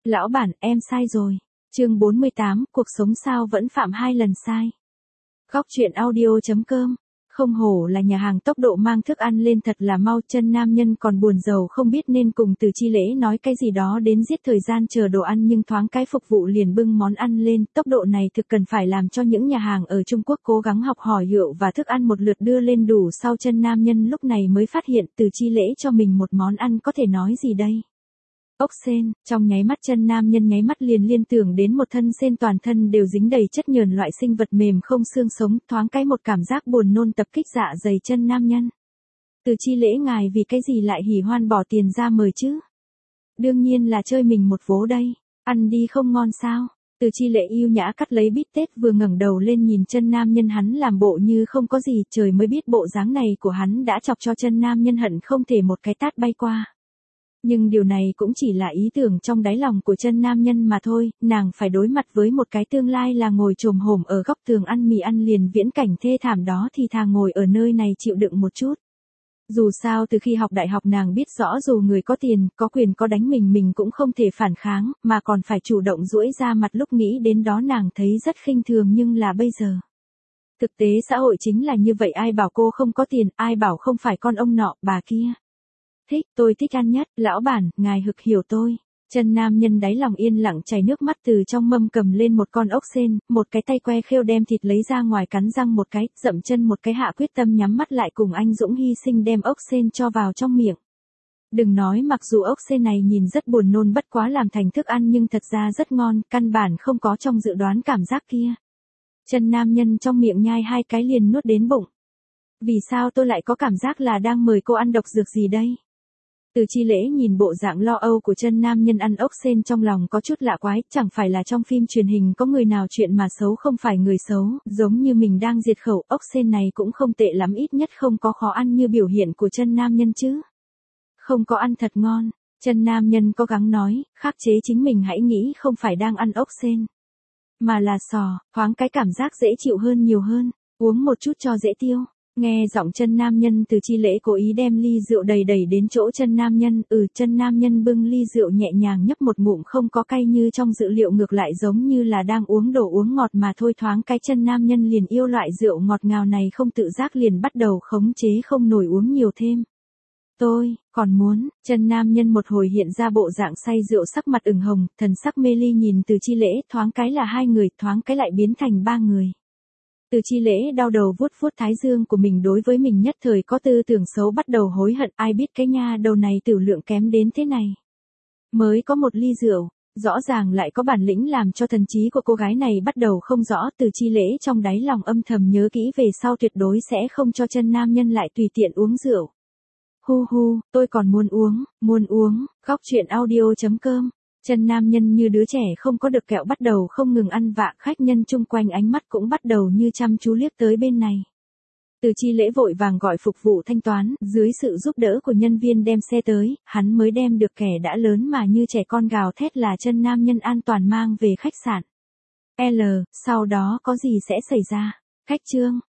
Lão bản, em sai rồi. Chương 48, cuộc sống sao vẫn phạm 2 lần sai. Góc truyện audio.com. Không hổ là nhà hàng tốc độ mang thức ăn lên thật là mau, chân nam nhân còn buồn rầu không biết nên cùng Từ Chi Lễ nói cái gì đó đến giết thời gian chờ đồ ăn, nhưng thoáng cái phục vụ liền bưng món ăn lên. Tốc độ này thực cần phải làm cho những nhà hàng ở Trung Quốc cố gắng học hỏi rượu và thức ăn một lượt đưa lên đủ. Sau chân nam nhân lúc này mới phát hiện Từ Chi Lễ cho mình một món ăn có thể nói gì đây? Ốc sên. Trong nháy mắt chân nam nhân nháy mắt liền liên tưởng đến một thân sên toàn thân đều dính đầy chất nhờn, loại sinh vật mềm không xương sống, thoáng cái một cảm giác buồn nôn tập kích dạ dày chân nam nhân. Từ Chi Lễ, ngài vì cái gì lại hỉ hoan bỏ tiền ra mời chứ? Đương nhiên là chơi mình một vố đây, ăn đi không ngon sao? Từ Chi Lễ yêu nhã cắt lấy bít tết, vừa ngẩng đầu lên nhìn chân nam nhân, hắn làm bộ như không có gì, trời mới biết bộ dáng này của hắn đã chọc cho chân nam nhân hận không thể một cái tát bay qua. Nhưng điều này cũng chỉ là ý tưởng trong đáy lòng của chân nam nhân mà thôi, nàng phải đối mặt với một cái tương lai là ngồi chồm hổm ở góc tường ăn mì ăn liền viễn cảnh thê thảm đó thì thà ngồi ở nơi này chịu đựng một chút. Dù sao từ khi học đại học nàng biết rõ dù người có tiền, có quyền có đánh mình cũng không thể phản kháng, mà còn phải chủ động duỗi ra mặt, lúc nghĩ đến đó nàng thấy rất khinh thường, nhưng là bây giờ. Thực tế xã hội chính là như vậy, ai bảo cô không có tiền, ai bảo không phải con ông nọ, bà kia. Thích, tôi thích ăn nhất, lão bản, ngài hực hiểu tôi. Chân nam nhân đáy lòng yên lặng chảy nước mắt, từ trong mâm cầm lên một con ốc sên, một cái tay que khêu đem thịt lấy ra ngoài, cắn răng một cái, dậm chân một cái, hạ quyết tâm nhắm mắt lại cùng anh dũng hy sinh đem ốc sên cho vào trong miệng. Đừng nói, mặc dù ốc sên này nhìn rất buồn nôn, bất quá làm thành thức ăn nhưng thật ra rất ngon, căn bản không có trong dự đoán cảm giác kia. Chân nam nhân trong miệng nhai 2 cái liền nuốt đến bụng. Vì sao tôi lại có cảm giác là đang mời cô ăn độc dược gì đây? Từ Chi Lễ nhìn bộ dạng lo âu của chân nam nhân ăn ốc sên, trong lòng có chút lạ quái, chẳng phải là trong phim truyền hình có người nào chuyện mà xấu không phải người xấu, giống như mình đang diệt khẩu, ốc sên này cũng không tệ lắm, ít nhất không có khó ăn như biểu hiện của chân nam nhân chứ. Không có ăn thật ngon, chân nam nhân cố gắng nói, khắc chế chính mình, hãy nghĩ không phải đang ăn ốc sên, mà là sò, thoáng cái cảm giác dễ chịu hơn nhiều hơn, uống một chút cho dễ tiêu. Nghe giọng chân nam nhân, Từ Chi Lễ cố ý đem ly rượu đẩy đến chỗ chân nam nhân, chân nam nhân bưng ly rượu nhẹ nhàng nhấp một ngụm, không có cay như trong dự liệu, ngược lại giống như là đang uống đồ uống ngọt mà thôi, thoáng cái chân nam nhân liền yêu loại rượu ngọt ngào này, không tự giác liền bắt đầu khống chế không nổi uống nhiều thêm. Tôi, còn muốn, chân nam nhân một hồi hiện ra bộ dạng say rượu, sắc mặt ửng hồng, thần sắc mê ly nhìn Từ Chi Lễ, thoáng cái là 2 người, thoáng cái lại biến thành 3 người. Từ Chi Lễ đau đầu vuốt vuốt thái dương của mình, đối với mình nhất thời có tư tưởng xấu, bắt đầu hối hận, ai biết cái nha đầu này tiểu lượng kém đến thế này. Mới có một ly rượu, rõ ràng lại có bản lĩnh, làm cho thần trí của cô gái này bắt đầu không rõ. Từ Chi Lễ trong đáy lòng âm thầm nhớ kỹ, về sau tuyệt đối sẽ không cho chân nam nhân lại tùy tiện uống rượu. Hu hu, tôi còn muốn uống, góc truyện audio.com. Chân nam nhân như đứa trẻ không có được kẹo bắt đầu không ngừng ăn vạ, khách nhân chung quanh ánh mắt cũng bắt đầu như chăm chú liếc tới bên này. Từ Chi Lễ vội vàng gọi phục vụ thanh toán, dưới sự giúp đỡ của nhân viên đem xe tới, hắn mới đem được kẻ đã lớn mà như trẻ con gào thét là chân nam nhân an toàn mang về khách sạn. Sau đó có gì sẽ xảy ra? Khách Trương,